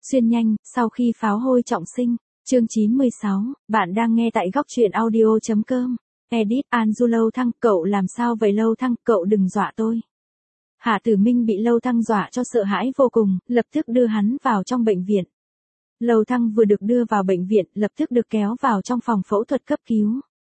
Xuyên nhanh, sau khi pháo hôi trọng sinh. Chương 96, bạn đang nghe tại góc truyện audio.com. Edit Anju. Lâu Thăng, cậu làm sao vậy Lâu Thăng, cậu đừng dọa tôi. Hạ Tử Minh bị Lâu Thăng dọa cho sợ hãi vô cùng, lập tức đưa hắn vào trong bệnh viện. Lâu Thăng vừa được đưa vào bệnh viện, lập tức được kéo vào trong phòng phẫu thuật cấp cứu.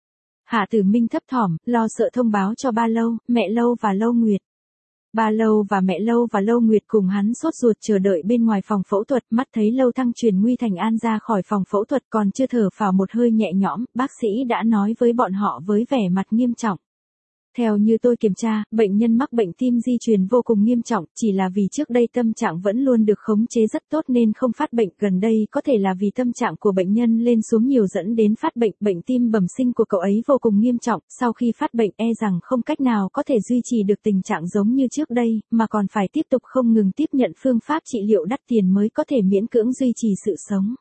Hạ Tử Minh thấp thỏm, lo sợ thông báo cho ba Lâu, mẹ Lâu và Lâu Nguyệt. Ba Lâu và mẹ Lâu và Lâu Nguyệt cùng hắn sốt ruột chờ đợi bên ngoài phòng phẫu thuật, mắt thấy Lâu Thăng truyền nguy thành an ra khỏi phòng phẫu thuật còn chưa thở phào một hơi nhẹ nhõm, bác sĩ đã nói với bọn họ với vẻ mặt nghiêm trọng. Theo như tôi kiểm tra, bệnh nhân mắc bệnh tim di truyền vô cùng nghiêm trọng, chỉ là vì trước đây tâm trạng vẫn luôn được khống chế rất tốt nên không phát bệnh, gần đây có thể là vì tâm trạng của bệnh nhân lên xuống nhiều dẫn đến phát bệnh, bệnh tim bẩm sinh của cậu ấy vô cùng nghiêm trọng, sau khi phát bệnh e rằng không cách nào có thể duy trì được tình trạng giống như trước đây, mà còn phải tiếp tục không ngừng tiếp nhận phương pháp trị liệu đắt tiền mới có thể miễn cưỡng duy trì sự sống.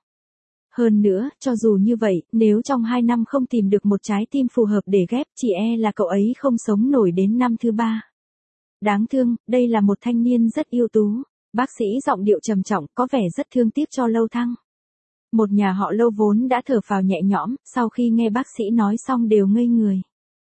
Hơn nữa, cho dù như vậy, nếu trong 2 năm không tìm được một trái tim phù hợp để ghép, chỉ e là cậu ấy không sống nổi đến năm thứ 3. Đáng thương, đây là một thanh niên rất ưu tú. Bác sĩ giọng điệu trầm trọng, có vẻ rất thương tiếc cho Lâu Thăng. Một nhà họ Lâu vốn đã thở phào nhẹ nhõm, sau khi nghe bác sĩ nói xong đều ngây người.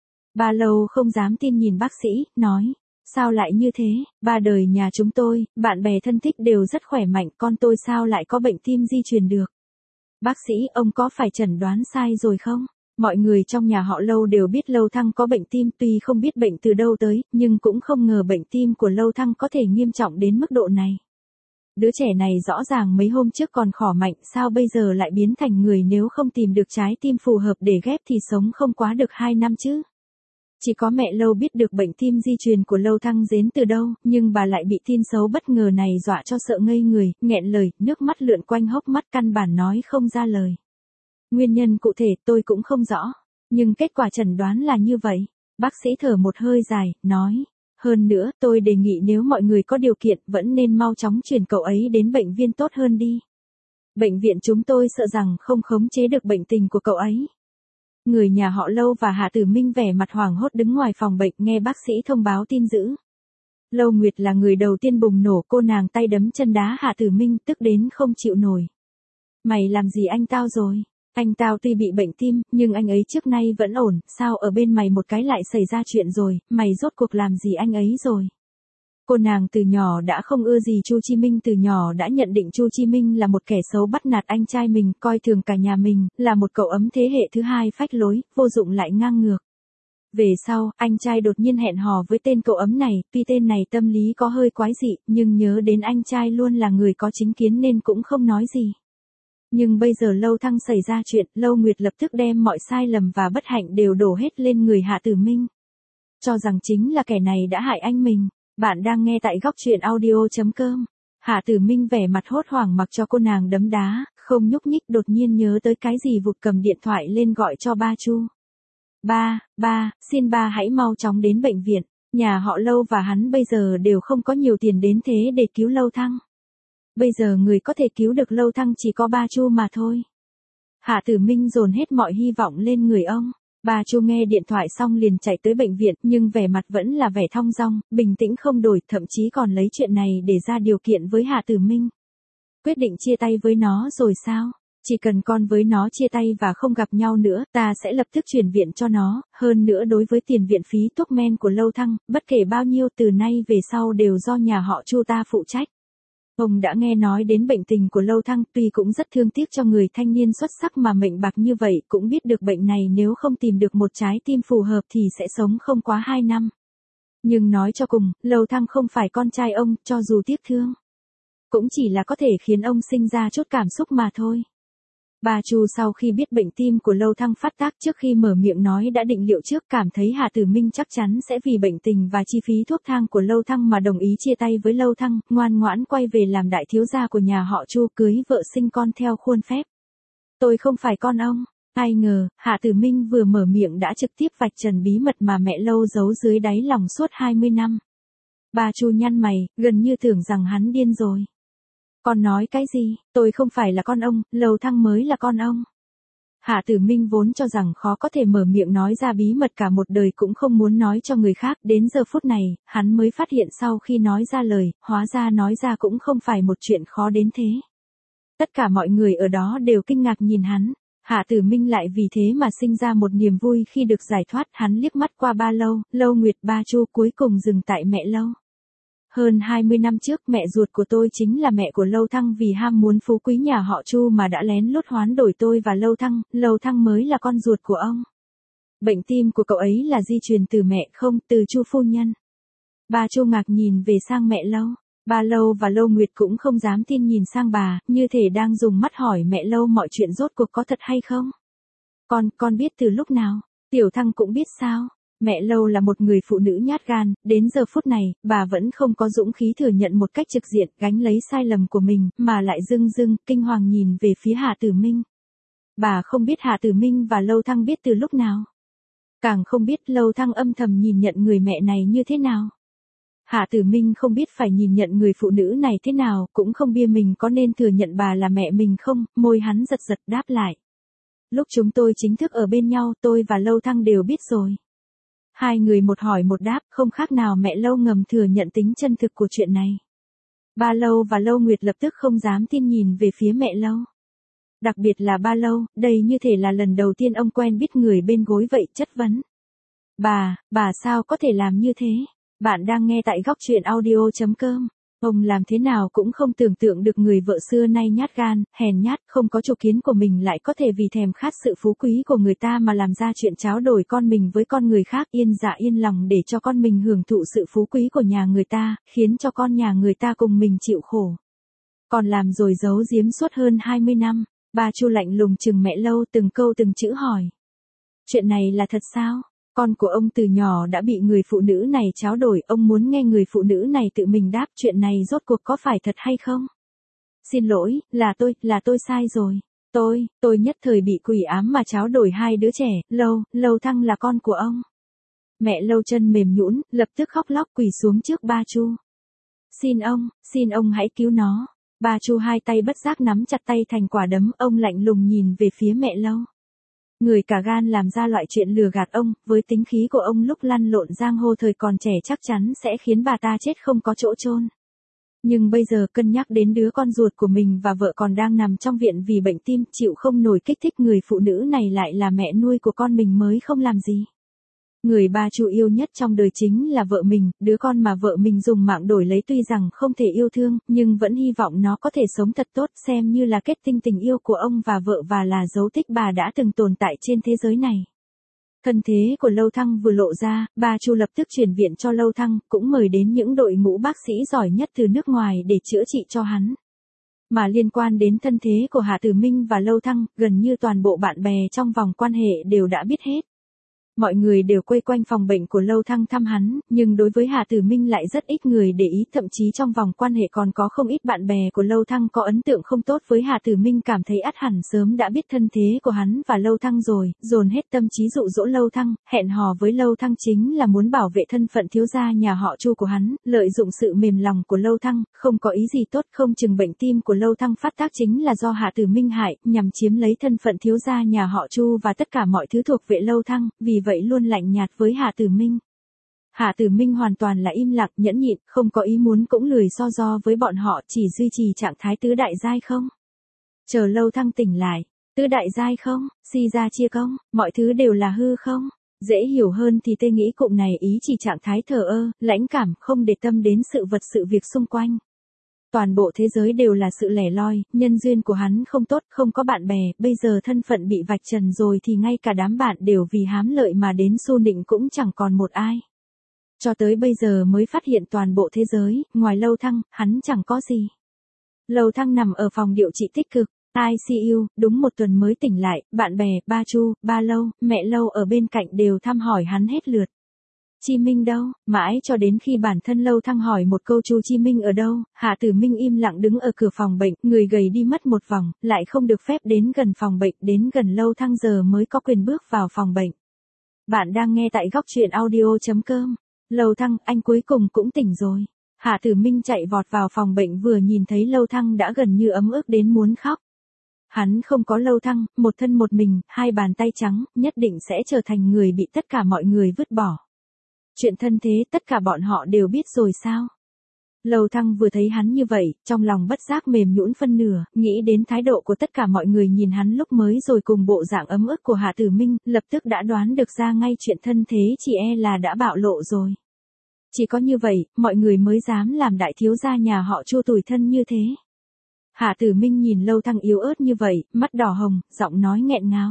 Ba Lâu không dám tin nhìn bác sĩ, nói, sao lại như thế, ba đời nhà chúng tôi, bạn bè thân thích đều rất khỏe mạnh, con tôi sao lại có bệnh tim di truyền được. Bác sĩ, ông có phải chẩn đoán sai rồi không? Mọi người trong nhà họ Lâu đều biết Lâu Thăng có bệnh tim, tuy không biết bệnh từ đâu tới, nhưng cũng không ngờ bệnh tim của Lâu Thăng có thể nghiêm trọng đến mức độ này. Đứa trẻ này rõ ràng mấy hôm trước còn khỏe mạnh, sao bây giờ lại biến thành người, nếu không tìm được trái tim phù hợp để ghép thì sống không quá được 2 năm chứ. Chỉ có mẹ Lâu biết được bệnh tim di truyền của Lâu Thăng đến từ đâu, nhưng bà lại bị tin xấu bất ngờ này dọa cho sợ ngây người, nghẹn lời, nước mắt lượn quanh hốc mắt, căn bản nói không ra lời. Nguyên nhân cụ thể tôi cũng không rõ, nhưng kết quả chẩn đoán là như vậy. Bác sĩ thở một hơi dài, nói, hơn nữa tôi đề nghị nếu mọi người có điều kiện vẫn nên mau chóng chuyển cậu ấy đến bệnh viện tốt hơn đi. Bệnh viện chúng tôi sợ rằng không khống chế được bệnh tình của cậu ấy. Người nhà họ Lâu và Hạ Tử Minh vẻ mặt hoảng hốt đứng ngoài phòng bệnh nghe bác sĩ thông báo tin dữ. Lâu Nguyệt là người đầu tiên bùng nổ, cô nàng tay đấm chân đá Hạ Tử Minh tức đến không chịu nổi. Mày làm gì anh tao rồi? Anh tao tuy bị bệnh tim, nhưng anh ấy trước nay vẫn ổn, sao ở bên mày một cái lại xảy ra chuyện rồi, mày rốt cuộc làm gì anh ấy rồi? Cô nàng từ nhỏ đã không ưa gì Chu Chi Minh, từ nhỏ đã nhận định Chu Chi Minh là một kẻ xấu bắt nạt anh trai mình, coi thường cả nhà mình, là một cậu ấm thế hệ thứ 2 phách lối, vô dụng lại ngang ngược. Về sau, anh trai đột nhiên hẹn hò với tên cậu ấm này, tuy tên này tâm lý có hơi quái dị, nhưng nhớ đến anh trai luôn là người có chính kiến nên cũng không nói gì. Nhưng bây giờ Lâu Thăng xảy ra chuyện, Lâu Nguyệt lập tức đem mọi sai lầm và bất hạnh đều đổ hết lên người Hạ Tử Minh. Cho rằng chính là kẻ này đã hại anh mình. Bạn đang nghe tại góc truyện audio.com. Hạ Tử Minh vẻ mặt hốt hoảng mặc cho cô nàng đấm đá, không nhúc nhích, đột nhiên nhớ tới cái gì vụt cầm điện thoại lên gọi cho ba Chu. Ba, xin ba hãy mau chóng đến bệnh viện, nhà họ Lâu và hắn bây giờ đều không có nhiều tiền đến thế để cứu Lâu Thăng. Bây giờ người có thể cứu được Lâu Thăng chỉ có ba Chu mà thôi. Hạ Tử Minh dồn hết mọi hy vọng lên người ông. Bà Chu nghe điện thoại xong liền chạy tới bệnh viện, nhưng vẻ mặt vẫn là vẻ thong dong, bình tĩnh không đổi, thậm chí còn lấy chuyện này để ra điều kiện với Hạ Tử Minh. Quyết định chia tay với nó rồi sao? Chỉ cần con với nó chia tay và không gặp nhau nữa, ta sẽ lập tức chuyển viện cho nó, hơn nữa đối với tiền viện phí thuốc men của Lâu Thăng, bất kể bao nhiêu từ nay về sau đều do nhà họ Chu ta phụ trách. Ông đã nghe nói đến bệnh tình của Lâu Thăng, tuy cũng rất thương tiếc cho người thanh niên xuất sắc mà mệnh bạc như vậy, cũng biết được bệnh này nếu không tìm được một trái tim phù hợp thì sẽ sống không quá 2 năm. Nhưng nói cho cùng, Lâu Thăng không phải con trai ông, cho dù tiếc thương, cũng chỉ là có thể khiến ông sinh ra chút cảm xúc mà thôi. Bà Chu sau khi biết bệnh tim của Lâu Thăng phát tác, trước khi mở miệng nói đã định liệu trước, cảm thấy Hạ Tử Minh chắc chắn sẽ vì bệnh tình và chi phí thuốc thang của Lâu Thăng mà đồng ý chia tay với Lâu Thăng, ngoan ngoãn quay về làm đại thiếu gia của nhà họ Chu, cưới vợ sinh con theo khuôn phép. Tôi không phải con ông. Ai ngờ, Hạ Tử Minh vừa mở miệng đã trực tiếp vạch trần bí mật mà mẹ Lâu giấu dưới đáy lòng suốt 20 năm. Bà Chu nhăn mày, gần như tưởng rằng hắn điên rồi. Con nói cái gì, tôi không phải là con ông, Lâu Thăng mới là con ông. Hạ Tử Minh vốn cho rằng khó có thể mở miệng nói ra bí mật cả một đời cũng không muốn nói cho người khác, đến giờ phút này, hắn mới phát hiện sau khi nói ra lời, hóa ra nói ra cũng không phải một chuyện khó đến thế. Tất cả mọi người ở đó đều kinh ngạc nhìn hắn. Hạ Tử Minh lại vì thế mà sinh ra một niềm vui khi được giải thoát. Hắn liếc mắt qua Ba Lâu, Lâu Nguyệt, Ba Chu, cuối cùng dừng tại mẹ Lâu. Hơn 20 năm trước mẹ ruột của tôi chính là mẹ của Lâu Thăng, vì ham muốn phú quý nhà họ Chu mà đã lén lút hoán đổi tôi và Lâu Thăng mới là con ruột của ông. Bệnh tim của cậu ấy là di truyền từ mẹ không, từ Chu phu nhân. Ba Chu ngạc nhìn về sang mẹ Lâu. Ba Lâu và Lâu Nguyệt cũng không dám tin nhìn sang bà, như thể đang dùng mắt hỏi mẹ Lâu mọi chuyện rốt cuộc có thật hay không. Con biết từ lúc nào? Tiểu Thăng cũng biết sao? Mẹ Lâu là một người phụ nữ nhát gan, đến giờ phút này, bà vẫn không có dũng khí thừa nhận một cách trực diện, gánh lấy sai lầm của mình, mà lại dưng kinh hoàng nhìn về phía Hạ Tử Minh. Bà không biết Hạ Tử Minh và Lâu Thăng biết từ lúc nào. Càng không biết Lâu Thăng âm thầm nhìn nhận người mẹ này như thế nào. Hạ Tử Minh không biết phải nhìn nhận người phụ nữ này thế nào, cũng không biết mình có nên thừa nhận bà là mẹ mình không, môi hắn giật đáp lại. Lúc chúng tôi chính thức ở bên nhau, tôi và Lâu Thăng đều biết rồi. Hai người một hỏi một đáp, không khác nào mẹ Lâu ngầm thừa nhận tính chân thực của chuyện này. Ba Lâu và Lâu Nguyệt lập tức không dám tin nhìn về phía mẹ Lâu. Đặc biệt là Ba Lâu, đây như thể là lần đầu tiên ông quen biết người bên gối vậy, chất vấn. Bà sao có thể làm như thế? Bạn đang nghe tại góc truyện audio.com. Ông làm thế nào cũng không tưởng tượng được người vợ xưa nay nhát gan, hèn nhát, không có chủ kiến của mình lại có thể vì thèm khát sự phú quý của người ta mà làm ra chuyện tráo đổi con mình với con người khác, yên dạ yên lòng để cho con mình hưởng thụ sự phú quý của nhà người ta, khiến cho con nhà người ta cùng mình chịu khổ. Còn làm rồi giấu giếm suốt hơn 20 năm, Ba Chu lạnh lùng chừng mẹ Lâu, từng câu từng chữ hỏi. Chuyện này là thật sao? Con của ông từ nhỏ đã bị người phụ nữ này tráo đổi, ông muốn nghe người phụ nữ này tự mình đáp chuyện này rốt cuộc có phải thật hay không? Xin lỗi, là tôi sai rồi. Tôi nhất thời bị quỷ ám mà tráo đổi hai đứa trẻ, Lâu Thăng là con của ông. Mẹ Lâu chân mềm nhũn, lập tức khóc lóc quỳ xuống trước Ba Chu. Xin ông hãy cứu nó. Ba Chu hai tay bất giác nắm chặt tay thành quả đấm, ông lạnh lùng nhìn về phía mẹ Lâu. Người cả gan làm ra loại chuyện lừa gạt ông, với tính khí của ông lúc lăn lộn giang hồ thời còn trẻ chắc chắn sẽ khiến bà ta chết không có chỗ chôn. Nhưng bây giờ cân nhắc đến đứa con ruột của mình và vợ còn đang nằm trong viện vì bệnh tim, chịu không nổi kích thích, người phụ nữ này lại là mẹ nuôi của con mình mới không làm gì. Người Ba Chu yêu nhất trong đời chính là vợ mình, đứa con mà vợ mình dùng mạng đổi lấy tuy rằng không thể yêu thương, nhưng vẫn hy vọng nó có thể sống thật tốt, xem như là kết tinh tình yêu của ông và vợ và là dấu tích bà đã từng tồn tại trên thế giới này. Thân thế của Lâu Thăng vừa lộ ra, Ba Chu lập tức chuyển viện cho Lâu Thăng, cũng mời đến những đội ngũ bác sĩ giỏi nhất từ nước ngoài để chữa trị cho hắn. Mà liên quan đến thân thế của Hạ Tử Minh và Lâu Thăng, gần như toàn bộ bạn bè trong vòng quan hệ đều đã biết hết. Mọi người đều quây quanh phòng bệnh của Lâu Thăng thăm hắn, nhưng đối với Hạ Tử Minh lại rất ít người để ý, thậm chí trong vòng quan hệ còn có không ít bạn bè của Lâu Thăng có ấn tượng không tốt với Hạ Tử Minh, cảm thấy ắt hẳn sớm đã biết thân thế của hắn và Lâu Thăng rồi, dồn hết tâm trí dụ dỗ Lâu Thăng, hẹn hò với Lâu Thăng chính là muốn bảo vệ thân phận thiếu gia nhà họ Chu của hắn, lợi dụng sự mềm lòng của Lâu Thăng, không có ý gì tốt, không chừng bệnh tim của Lâu Thăng phát tác chính là do Hạ Tử Minh hại, nhằm chiếm lấy thân phận thiếu gia nhà họ Chu và tất cả mọi thứ thuộc về Lâu Thăng, vì vậy luôn lạnh nhạt với Hạ Tử Minh. Hạ Tử Minh hoàn toàn là im lặng, nhẫn nhịn, không có ý muốn cũng lười so do với bọn họ, chỉ duy trì trạng thái tứ đại giai không. Chờ Lâu Thăng tỉnh lại, tứ đại giai không, si ra chia công, mọi thứ đều là hư không. Dễ hiểu hơn thì tê nghĩ cụm này ý chỉ trạng thái thờ ơ, lãnh cảm, không để tâm đến sự vật sự việc xung quanh. Toàn bộ thế giới đều là sự lẻ loi, nhân duyên của hắn không tốt, không có bạn bè, bây giờ thân phận bị vạch trần rồi thì ngay cả đám bạn đều vì hám lợi mà đến xu nịnh cũng chẳng còn một ai. Cho tới bây giờ mới phát hiện toàn bộ thế giới, ngoài Lâu Thăng, hắn chẳng có gì. Lâu Thăng nằm ở phòng điều trị tích cực, ICU, đúng một tuần mới tỉnh lại, bạn bè, Ba Chu, Ba Lâu, mẹ Lâu ở bên cạnh đều thăm hỏi hắn hết lượt. Chi Minh đâu? Mãi cho đến khi bản thân Lâu Thăng hỏi một câu Chu Chi Minh ở đâu, Hạ Tử Minh im lặng đứng ở cửa phòng bệnh, người gầy đi mất một vòng, lại không được phép đến gần phòng bệnh, đến gần Lâu Thăng giờ mới có quyền bước vào phòng bệnh. Bạn đang nghe tại góc truyện audio.com. Lâu Thăng, anh cuối cùng cũng tỉnh rồi. Hạ Tử Minh chạy vọt vào phòng bệnh vừa nhìn thấy Lâu Thăng đã gần như ấm ức đến muốn khóc. Hắn không có Lâu Thăng, một thân một mình, hai bàn tay trắng, nhất định sẽ trở thành người bị tất cả mọi người vứt bỏ. Chuyện thân thế tất cả bọn họ đều biết rồi sao? Lâu Thăng vừa thấy hắn như vậy, trong lòng bất giác mềm nhũn phân nửa, nghĩ đến thái độ của tất cả mọi người nhìn hắn lúc mới rồi cùng bộ dạng ấm ức của Hạ Tử Minh, lập tức đã đoán được ra ngay chuyện thân thế chỉ e là đã bạo lộ rồi. Chỉ có như vậy, mọi người mới dám làm đại thiếu gia nhà họ Chu tủi thân như thế. Hạ Tử Minh nhìn Lâu Thăng yếu ớt như vậy, mắt đỏ hồng, giọng nói nghẹn ngào.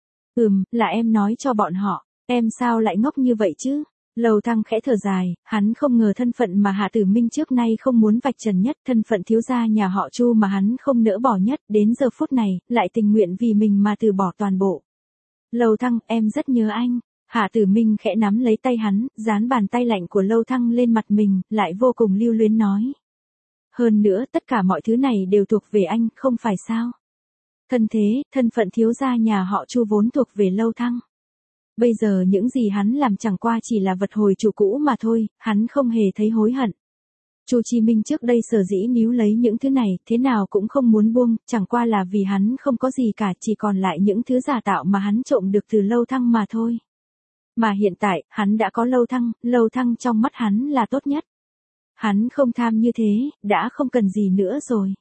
Là em nói cho bọn họ, em sao lại ngốc như vậy chứ? Lâu Thăng khẽ thở dài, hắn không ngờ thân phận mà Hạ Tử Minh trước nay không muốn vạch trần nhất, thân phận thiếu gia nhà họ Chu mà hắn không nỡ bỏ nhất, đến giờ phút này, lại tình nguyện vì mình mà từ bỏ toàn bộ. Lâu Thăng, em rất nhớ anh. Hạ Tử Minh khẽ nắm lấy tay hắn, dán bàn tay lạnh của Lâu Thăng lên mặt mình, lại vô cùng lưu luyến nói. Hơn nữa, tất cả mọi thứ này đều thuộc về anh, không phải sao? Thân thế, thân phận thiếu gia nhà họ Chu vốn thuộc về Lâu Thăng. Bây giờ những gì hắn làm chẳng qua chỉ là vật hồi chủ cũ mà thôi, hắn không hề thấy hối hận. Chu Chí Minh trước đây sở dĩ níu lấy những thứ này, thế nào cũng không muốn buông, chẳng qua là vì hắn không có gì cả, chỉ còn lại những thứ giả tạo mà hắn trộm được từ Lâu Thăng mà thôi. Mà hiện tại, hắn đã có Lâu Thăng trong mắt hắn là tốt nhất. Hắn không tham như thế, đã không cần gì nữa rồi.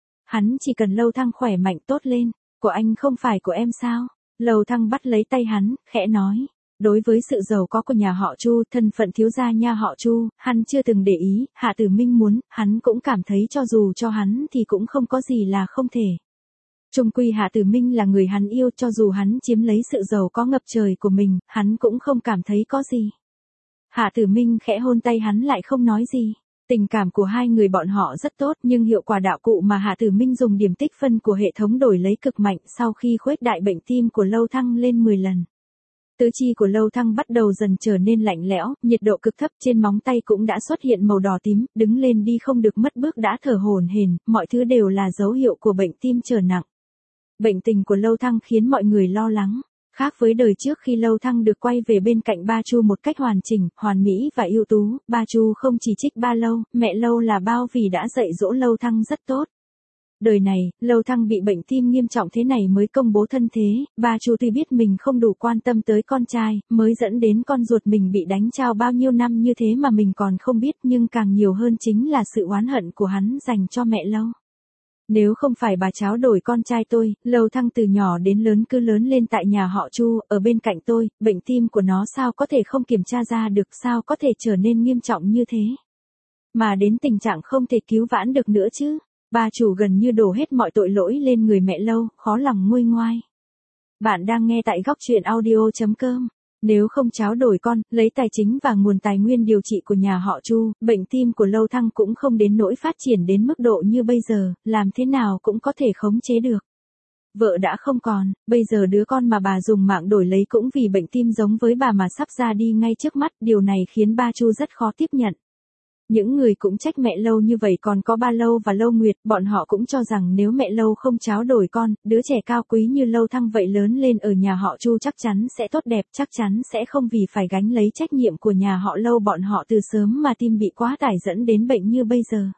Hắn chỉ cần Lâu Thăng khỏe mạnh tốt lên, của anh không phải của em sao? Lâu Thăng bắt lấy tay hắn, khẽ nói. Đối với sự giàu có của nhà họ Chu, thân phận thiếu gia nhà họ Chu, hắn chưa từng để ý, Hạ Tử Minh muốn, hắn cũng cảm thấy cho dù cho hắn thì cũng không có gì là không thể. Chung quy Hạ Tử Minh là người hắn yêu, cho dù hắn chiếm lấy sự giàu có ngập trời của mình, hắn cũng không cảm thấy có gì. Hạ Tử Minh khẽ hôn tay hắn lại không nói gì. Tình cảm của hai người bọn họ rất tốt, nhưng hiệu quả đạo cụ mà Hạ Tử Minh dùng điểm tích phân của hệ thống đổi lấy cực mạnh sau khi khuếch đại bệnh tim của Lâu Thăng lên 10 lần. Tứ chi của Lâu Thăng bắt đầu dần trở nên lạnh lẽo, nhiệt độ cực thấp, trên móng tay cũng đã xuất hiện màu đỏ tím, đứng lên đi không được, mất bước đã thở hổn hển, mọi thứ đều là dấu hiệu của bệnh tim trở nặng. Bệnh tình của Lâu Thăng khiến mọi người lo lắng. Khác với đời trước khi Lâu Thăng được quay về bên cạnh ba Chu một cách hoàn chỉnh, hoàn mỹ và ưu tú, ba Chu không chỉ trích ba Lâu, mẹ Lâu là bao vì đã dạy dỗ Lâu Thăng rất tốt. Đời này, Lâu Thăng bị bệnh tim nghiêm trọng thế này mới công bố thân thế, ba Chu tuy biết mình không đủ quan tâm tới con trai, mới dẫn đến con ruột mình bị đánh trao bao nhiêu năm như thế mà mình còn không biết, nhưng càng nhiều hơn chính là sự oán hận của hắn dành cho mẹ Lâu. Nếu không phải bà cháu đổi con trai tôi, Lâu Thăng từ nhỏ đến lớn cứ lớn lên tại nhà họ Chu, ở bên cạnh tôi, bệnh tim của nó sao có thể không kiểm tra ra được, sao có thể trở nên nghiêm trọng như thế. Mà đến tình trạng không thể cứu vãn được nữa chứ. Bà chủ gần như đổ hết mọi tội lỗi lên người mẹ Lâu, khó lòng nguôi ngoai. Bạn đang nghe tại góc truyện audio.com. Nếu không tráo đổi con, lấy tài chính và nguồn tài nguyên điều trị của nhà họ Chu, bệnh tim của Lâu Thăng cũng không đến nỗi phát triển đến mức độ như bây giờ, làm thế nào cũng có thể khống chế được. Vợ đã không còn, bây giờ đứa con mà bà dùng mạng đổi lấy cũng vì bệnh tim giống với bà mà sắp ra đi ngay trước mắt, điều này khiến ba Chu rất khó tiếp nhận. Những người cũng trách mẹ Lâu như vậy còn có ba Lâu và Lâu Nguyệt, bọn họ cũng cho rằng nếu mẹ Lâu không tráo đổi con, đứa trẻ cao quý như Lâu Thăng vậy lớn lên ở nhà họ Chu chắc chắn sẽ tốt đẹp, chắc chắn sẽ không vì phải gánh lấy trách nhiệm của nhà họ Lâu bọn họ từ sớm mà tim bị quá tải dẫn đến bệnh như bây giờ.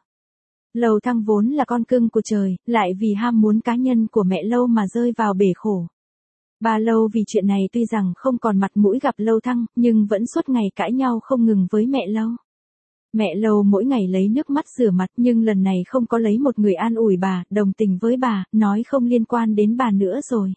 Lâu Thăng vốn là con cưng của trời, lại vì ham muốn cá nhân của mẹ Lâu mà rơi vào bể khổ. Ba Lâu vì chuyện này tuy rằng không còn mặt mũi gặp Lâu Thăng, nhưng vẫn suốt ngày cãi nhau không ngừng với mẹ Lâu. Mẹ Lâu mỗi ngày lấy nước mắt rửa mặt nhưng lần này không có lấy một người an ủi bà, đồng tình với bà, nói không liên quan đến bà nữa rồi.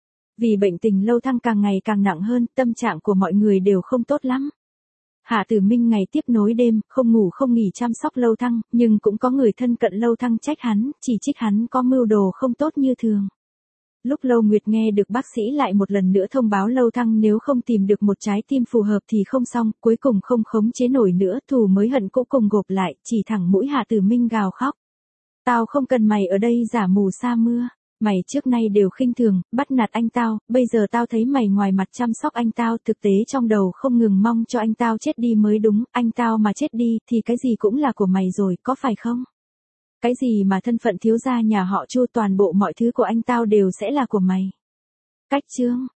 Vì bệnh tình Lâu Thăng càng ngày càng nặng hơn, tâm trạng của mọi người đều không tốt lắm. Hạ Tử Minh ngày tiếp nối đêm, không ngủ không nghỉ chăm sóc Lâu Thăng, nhưng cũng có người thân cận Lâu Thăng trách hắn, chỉ trích hắn có mưu đồ không tốt như thường. Lúc Lâu Nguyệt nghe được bác sĩ lại một lần nữa thông báo Lâu Thăng nếu không tìm được một trái tim phù hợp thì không xong, cuối cùng không khống chế nổi nữa, thù mới hận cũ cùng gộp lại, chỉ thẳng mũi Hạ Tử Minh gào khóc. Tao không cần mày ở đây giả mù sa mưa, mày trước nay đều khinh thường, bắt nạt anh tao, bây giờ tao thấy mày ngoài mặt chăm sóc anh tao, thực tế trong đầu không ngừng mong cho anh tao chết đi mới đúng, anh tao mà chết đi thì cái gì cũng là của mày rồi, có phải không? Cái gì mà thân phận thiếu gia nhà họ Chu, toàn bộ mọi thứ của anh tao đều sẽ là của mày. Cách chương